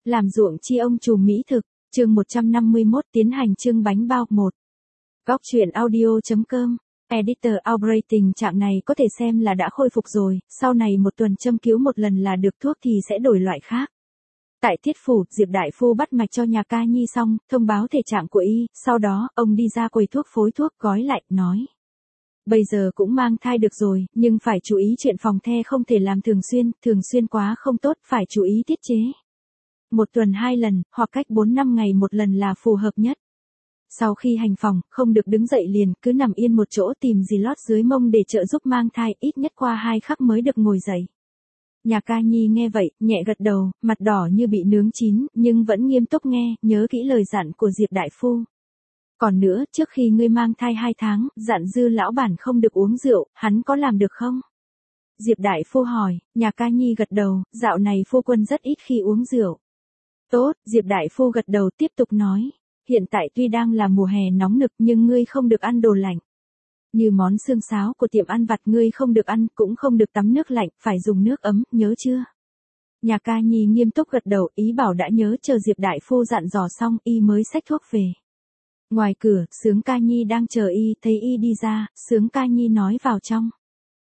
Làm ruộng chi ông trùm mỹ thực, chương 151 tiến hành trưng bánh bao 1. Góc truyện audio.com. Editor Aubrey, tình trạng này có thể xem là đã khôi phục rồi, sau này một tuần châm cứu một lần là được, thuốc thì sẽ đổi loại khác. Tại Tiết Phủ, Diệp Đại Phu bắt mạch cho nhà ca nhi xong, thông báo thể trạng của y, sau đó, ông đi ra quầy thuốc phối thuốc gói lại, nói. Bây giờ cũng mang thai được rồi, nhưng phải chú ý chuyện phòng the không thể làm thường xuyên quá không tốt, phải chú ý tiết chế. Một tuần 2 lần, hoặc cách 4-5 ngày một lần là phù hợp nhất. Sau khi hành phòng, không được đứng dậy liền, cứ nằm yên một chỗ tìm gì lót dưới mông để trợ giúp mang thai, ít nhất qua 2 khắc mới được ngồi dậy. Nhà ca nhi nghe vậy, nhẹ gật đầu, mặt đỏ như bị nướng chín, nhưng vẫn nghiêm túc nghe, nhớ kỹ lời dặn của Diệp Đại Phu. Còn nữa, trước khi ngươi mang thai 2 tháng, dặn Dư lão bản không được uống rượu, hắn có làm được không? Diệp Đại Phu hỏi, nhà ca nhi gật đầu, dạo này phu quân rất ít khi uống rượu. Tốt, Diệp Đại Phu gật đầu tiếp tục nói, hiện tại tuy đang là mùa hè nóng nực nhưng ngươi không được ăn đồ lạnh. Như món xương sáo của tiệm ăn vặt ngươi không được ăn, cũng không được tắm nước lạnh, phải dùng nước ấm, nhớ chưa? Nhà ca nhi nghiêm túc gật đầu, ý bảo đã nhớ, chờ Diệp Đại Phu dặn dò xong, y mới xách thuốc về. Ngoài cửa, Sướng ca nhi đang chờ y, thấy y đi ra, Sướng ca nhi nói vào trong.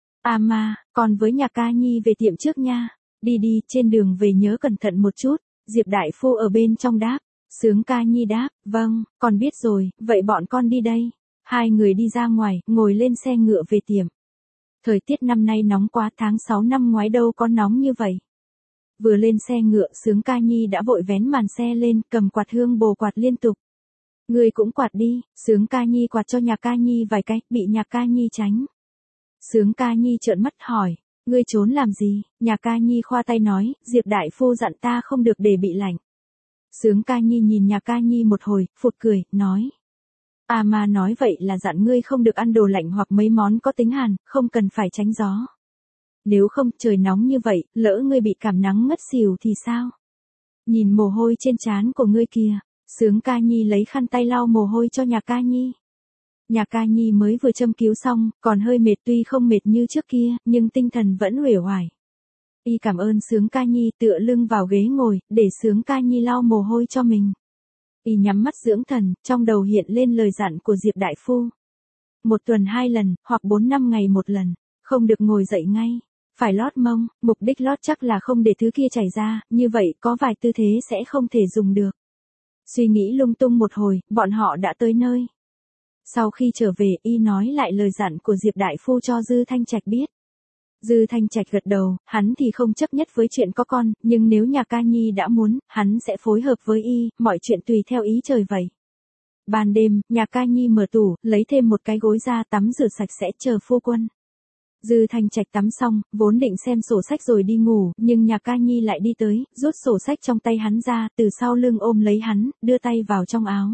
À mà, còn với nhà ca nhi về tiệm trước nha, đi, trên đường về nhớ cẩn thận một chút, Diệp Đại Phu ở bên trong đáp. Sướng ca nhi đáp, vâng, con biết rồi, vậy bọn con đi đây. Hai người đi ra ngoài, ngồi lên xe ngựa về tiệm. Thời tiết năm nay nóng quá, tháng 6 năm ngoái đâu có nóng như vậy. Vừa lên xe ngựa, Sướng ca nhi đã vội vén màn xe lên, cầm quạt hương bồ quạt liên tục. Người cũng quạt đi, Sướng ca nhi quạt cho nhà ca nhi vài cái, bị nhà ca nhi tránh. Sướng ca nhi trợn mắt hỏi, ngươi trốn làm gì? Nhà ca nhi khoa tay nói, Diệp Đại Phu dặn ta không được để bị lạnh. Sướng ca nhi nhìn nhà ca nhi một hồi, phụt cười, nói. À mà nói vậy là dặn ngươi không được ăn đồ lạnh hoặc mấy món có tính hàn, không cần phải tránh gió. Nếu không, trời nóng như vậy, lỡ ngươi bị cảm nắng ngất xỉu thì sao? Nhìn mồ hôi trên trán của ngươi kìa. Sướng ca nhi lấy khăn tay lau mồ hôi cho nhà ca nhi. Nhà ca nhi mới vừa châm cứu xong, còn hơi mệt, tuy không mệt như trước kia, nhưng tinh thần vẫn uể oải. Y cảm ơn Sướng ca nhi, tựa lưng vào ghế ngồi, để Sướng ca nhi lau mồ hôi cho mình. Y nhắm mắt dưỡng thần, trong đầu hiện lên lời dặn của Diệp Đại Phu. Một tuần 2 lần, hoặc 4-5 ngày một lần, không được ngồi dậy ngay, phải lót mông, mục đích lót chắc là không để thứ kia chảy ra, như vậy có vài tư thế sẽ không thể dùng được. Suy nghĩ lung tung một hồi, bọn họ đã tới nơi. Sau khi trở về, y nói lại lời dặn của Diệp Đại Phu cho Dư Thanh Trạch biết. Dư Thanh Trạch gật đầu, hắn thì không chấp nhất với chuyện có con, nhưng nếu nhà ca nhi đã muốn, hắn sẽ phối hợp với y, mọi chuyện tùy theo ý trời vậy. Ban đêm, nhà ca nhi mở tủ, lấy thêm một cái gối ra, tắm rửa sạch sẽ, chờ phu quân. Dư Thanh Trạch tắm xong, vốn định xem sổ sách rồi đi ngủ, nhưng nhà ca nhi lại đi tới, rút sổ sách trong tay hắn ra, từ sau lưng ôm lấy hắn, đưa tay vào trong áo.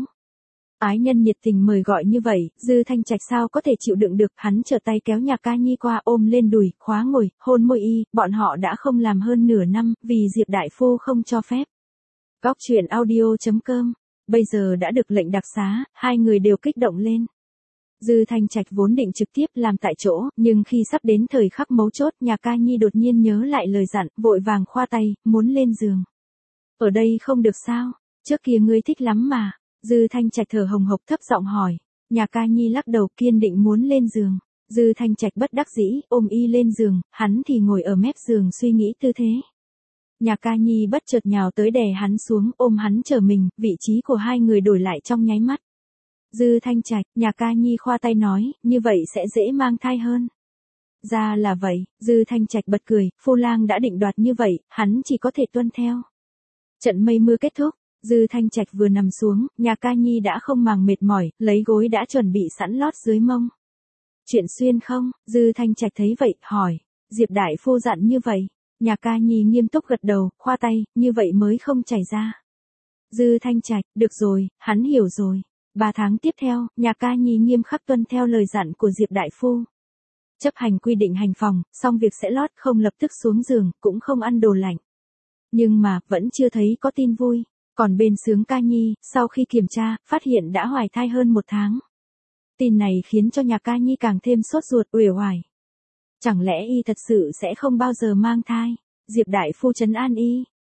Ái nhân nhiệt tình mời gọi như vậy, Dư Thanh Trạch sao có thể chịu đựng được, hắn trở tay kéo nhà ca nhi qua, ôm lên đùi, khóa ngồi, hôn môi y, bọn họ đã không làm hơn nửa năm, vì Diệp Đại Phu không cho phép. Góc truyện audio.com. Bây giờ đã được lệnh đặc xá, hai người đều kích động lên. Dư Thanh Trạch vốn định trực tiếp làm tại chỗ, nhưng khi sắp đến thời khắc mấu chốt, nhà ca nhi đột nhiên nhớ lại lời dặn, vội vàng khoa tay, muốn lên giường. Ở đây không được sao? Trước kia ngươi thích lắm mà. Dư Thanh Trạch thở hồng hộc thấp giọng hỏi. Nhà ca nhi lắc đầu, kiên định muốn lên giường. Dư Thanh Trạch bất đắc dĩ, ôm y lên giường, hắn thì ngồi ở mép giường suy nghĩ tư thế. Nhà ca nhi bất chợt nhào tới đè hắn xuống, ôm hắn trở mình, vị trí của hai người đổi lại trong nháy mắt. Dư Thanh Trạch, nhà ca nhi khoa tay nói, như vậy sẽ dễ mang thai hơn. Ra là vậy, Dư Thanh Trạch bật cười, Phu Lang đã định đoạt như vậy, hắn chỉ có thể tuân theo. Trận mây mưa kết thúc, Dư Thanh Trạch vừa nằm xuống, nhà ca nhi đã không màng mệt mỏi, lấy gối đã chuẩn bị sẵn lót dưới mông. Chuyện xuyên không? Dư Thanh Trạch thấy vậy, hỏi. Diệp Đại Phu dặn như vậy. Nhà ca nhi nghiêm túc gật đầu, khoa tay, như vậy mới không chảy ra. Dư Thanh Trạch, được rồi, hắn hiểu rồi. 3 tháng tiếp theo, nhà ca nhi nghiêm khắc tuân theo lời dặn của Diệp Đại Phu. Chấp hành quy định hành phòng, xong việc sẽ lót, không lập tức xuống giường, cũng không ăn đồ lạnh. Nhưng mà, vẫn chưa thấy có tin vui. Còn bên Sướng ca nhi, sau khi kiểm tra, phát hiện đã hoài thai hơn 1 tháng. Tin này khiến cho nhà ca nhi càng thêm sốt ruột, uể oải. Chẳng lẽ y thật sự sẽ không bao giờ mang thai? Diệp Đại Phu trấn an y.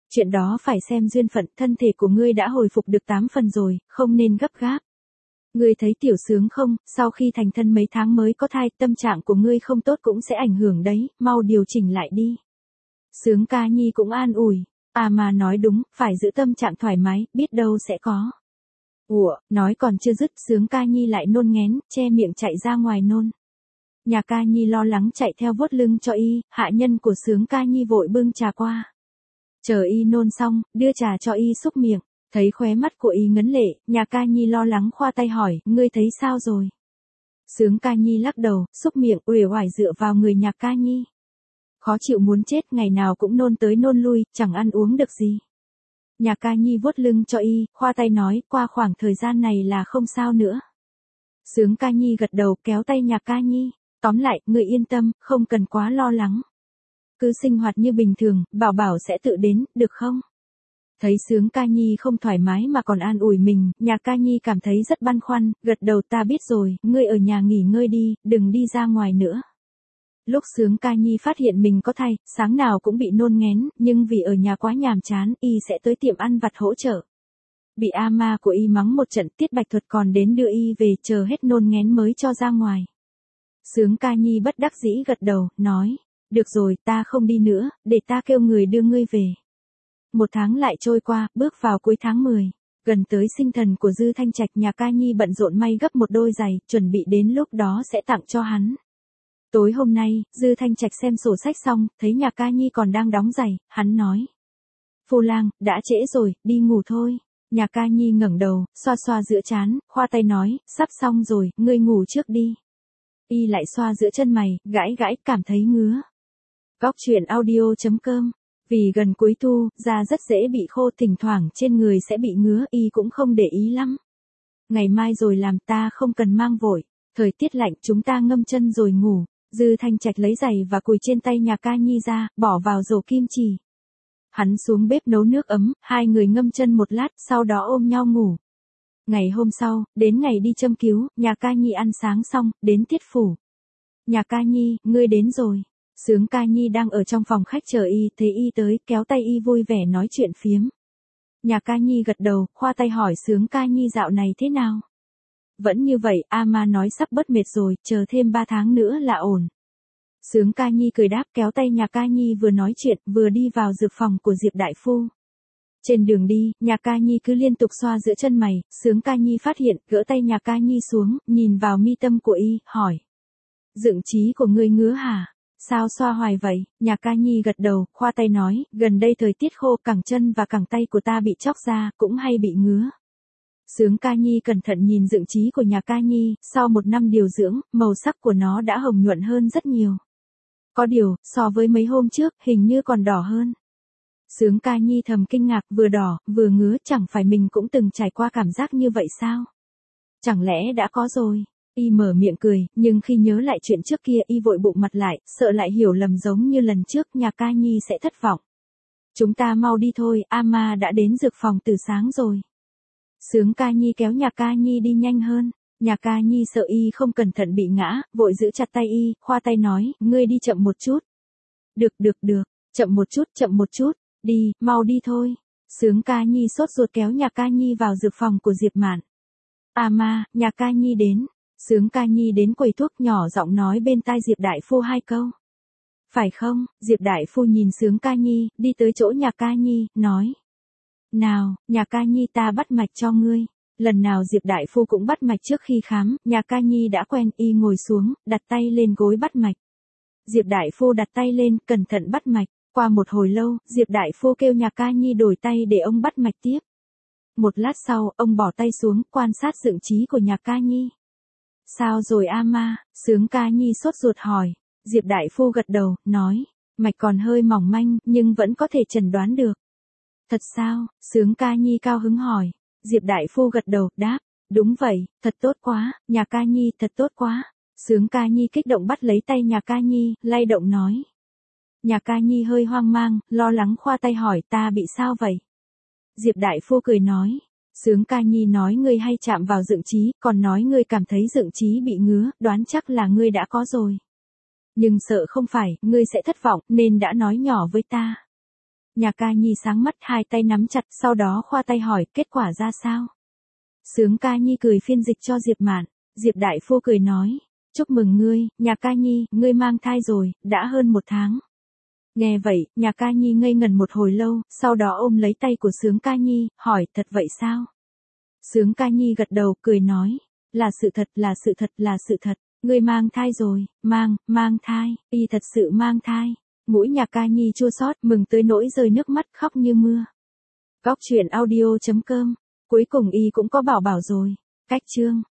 Chuyện đó phải xem duyên phận, thân thể của ngươi đã hồi phục được 8 phần rồi, không nên gấp gáp. Ngươi thấy tiểu sướng không, sau khi thành thân mấy tháng mới có thai, tâm trạng của ngươi không tốt cũng sẽ ảnh hưởng đấy, mau điều chỉnh lại đi. Sướng ca nhi cũng an ủi, à mà nói đúng, phải giữ tâm trạng thoải mái, biết đâu sẽ có. Ủa, nói còn chưa dứt, Sướng ca nhi lại nôn nghén, che miệng chạy ra ngoài nôn. Nhà ca nhi lo lắng chạy theo vuốt lưng cho y, hạ nhân của Sướng ca nhi vội bưng trà qua. Chờ y nôn xong, đưa trà cho y xúc miệng, thấy khóe mắt của y ngấn lệ, nhà ca nhi lo lắng khoa tay hỏi, ngươi thấy sao rồi? Sướng ca nhi lắc đầu, xúc miệng, uể oải dựa vào người nhà ca nhi. Khó chịu muốn chết, ngày nào cũng nôn tới nôn lui, chẳng ăn uống được gì. Nhà ca nhi vuốt lưng cho y, khoa tay nói, qua khoảng thời gian này là không sao nữa. Sướng ca nhi gật đầu kéo tay nhà ca nhi, tóm lại, ngươi yên tâm, không cần quá lo lắng. Cứ sinh hoạt như bình thường, bảo bảo sẽ tự đến, được không? Thấy Sướng ca nhi không thoải mái mà còn an ủi mình, nhà ca nhi cảm thấy rất băn khoăn, gật đầu ta biết rồi, ngươi ở nhà nghỉ ngơi đi, đừng đi ra ngoài nữa. Lúc Sướng ca nhi phát hiện mình có thai, sáng nào cũng bị nôn nghén, nhưng vì ở nhà quá nhàm chán, y sẽ tới tiệm ăn vặt hỗ trợ. Bị ama của y mắng một trận, Tiết Bạch Thuật còn đến đưa y về, chờ hết nôn nghén mới cho ra ngoài. Sướng ca nhi bất đắc dĩ gật đầu, nói, được rồi, ta không đi nữa, để ta kêu người đưa ngươi về. Một tháng lại trôi qua, bước vào cuối tháng 10. Gần tới sinh thần của Dư Thanh Trạch, nhà ca nhi bận rộn may gấp một đôi giày, chuẩn bị đến lúc đó sẽ tặng cho hắn. Tối hôm nay, Dư Thanh Trạch xem sổ sách xong, thấy nhà ca nhi còn đang đóng giày, hắn nói. Phu lang, đã trễ rồi, đi ngủ thôi. Nhà ca nhi ngẩng đầu, xoa xoa giữa trán, khoa tay nói, sắp xong rồi, ngươi ngủ trước đi. Y lại xoa giữa chân mày, gãi gãi, cảm thấy ngứa. Góc truyện audio.com. Vì gần cuối thu, da rất dễ bị khô, thỉnh thoảng trên người sẽ bị ngứa, y cũng không để ý lắm. Ngày mai rồi làm, ta không cần mang vội. Thời tiết lạnh, chúng ta ngâm chân rồi ngủ. Dư Thanh Trạch lấy giày và cùi trên tay nhà ca nhi ra, bỏ vào rổ kim chỉ. Hắn xuống bếp nấu nước ấm, hai người ngâm chân một lát, sau đó ôm nhau ngủ. Ngày hôm sau, đến ngày đi châm cứu, nhà ca nhi ăn sáng xong, đến tiết phủ. Nhà ca nhi, ngươi đến rồi. Sướng ca nhi đang ở trong phòng khách chờ y, thấy y tới, kéo tay y vui vẻ nói chuyện phiếm. Nhà ca nhi gật đầu, khoa tay hỏi Sướng ca nhi dạo này thế nào? Vẫn như vậy, ama nói sắp bớt mệt rồi, chờ thêm 3 tháng nữa là ổn. Sướng ca nhi cười đáp, kéo tay nhà ca nhi vừa nói chuyện, vừa đi vào dược phòng của Diệp đại phu. Trên đường đi, nhà ca nhi cứ liên tục xoa giữa chân mày, Sướng ca nhi phát hiện, gỡ tay nhà ca nhi xuống, nhìn vào mi tâm của y, hỏi. Dựng trí của ngươi ngứa hả? Sao xoa hoài vậy? Nhà ca nhi gật đầu, khoa tay nói, gần đây thời tiết khô, cẳng chân và cẳng tay của ta bị chóc ra, cũng hay bị ngứa. Sướng ca nhi cẩn thận nhìn dựng trí của nhà ca nhi, sau 1 năm điều dưỡng, màu sắc của nó đã hồng nhuận hơn rất nhiều. Có điều, so với mấy hôm trước, hình như còn đỏ hơn. Sướng ca nhi thầm kinh ngạc, vừa đỏ, vừa ngứa, chẳng phải mình cũng từng trải qua cảm giác như vậy sao? Chẳng lẽ đã có rồi? Y mở miệng cười, nhưng khi nhớ lại chuyện trước kia y vội bụng mặt lại, sợ lại hiểu lầm giống như lần trước, nhà ca nhi sẽ thất vọng. Chúng ta mau đi thôi, ama đã đến dược phòng từ sáng rồi. Sướng ca nhi kéo nhà ca nhi đi nhanh hơn. Nhà ca nhi sợ y không cẩn thận bị ngã, vội giữ chặt tay y, khoa tay nói, ngươi đi chậm một chút. Được, chậm một chút, đi, mau đi thôi. Sướng ca nhi sốt ruột kéo nhà ca nhi vào dược phòng của Diệp Mạn. Ama, nhà ca nhi đến. Sướng ca nhi đến quầy thuốc, nhỏ giọng nói bên tai Diệp đại phu 2 câu. Phải không? Diệp đại phu nhìn Sướng ca nhi, đi tới chỗ nhà ca nhi, nói. Nào, nhà ca nhi ta bắt mạch cho ngươi. Lần nào Diệp đại phu cũng bắt mạch trước khi khám, nhà ca nhi đã quen, y ngồi xuống, đặt tay lên gối bắt mạch. Diệp đại phu đặt tay lên, cẩn thận bắt mạch. Qua một hồi lâu, Diệp đại phu kêu nhà ca nhi đổi tay để ông bắt mạch tiếp. Một lát sau, ông bỏ tay xuống, quan sát dựng trí của nhà ca nhi. Sao rồi ama? Sướng ca nhi sốt ruột hỏi. Diệp đại phu gật đầu, nói, mạch còn hơi mỏng manh, nhưng vẫn có thể chẩn đoán được. Thật sao? Sướng ca nhi cao hứng hỏi. Diệp đại phu gật đầu, đáp, đúng vậy, thật tốt quá, nhà ca nhi thật tốt quá. Sướng ca nhi kích động bắt lấy tay nhà ca nhi, lay động nói. Nhà ca nhi hơi hoang mang, lo lắng khoa tay hỏi ta bị sao vậy? Diệp đại phu cười nói. Sướng ca nhi nói ngươi hay chạm vào dựng trí, còn nói ngươi cảm thấy dựng trí bị ngứa, đoán chắc là ngươi đã có rồi. Nhưng sợ không phải, ngươi sẽ thất vọng, nên đã nói nhỏ với ta. Nhà ca nhi sáng mắt, hai tay nắm chặt, sau đó khoa tay hỏi, kết quả ra sao? Sướng ca nhi cười phiên dịch cho Diệp Mạn. Diệp đại phu cười nói, chúc mừng ngươi, nhà ca nhi, ngươi mang thai rồi, đã hơn 1 tháng. Nghe vậy, nhà ca nhi ngây ngẩn một hồi lâu, sau đó ôm lấy tay của Sướng ca nhi, hỏi, thật vậy sao? Sướng ca nhi gật đầu, cười nói, là sự thật, là sự thật, là sự thật, ngươi mang thai rồi, mang thai, y thật sự mang thai. Mũi nhà ca nhi chua xót, mừng tới nỗi rơi nước mắt, khóc như mưa. Góc truyện audio.com, cuối cùng y cũng có bảo bảo rồi. Cách chương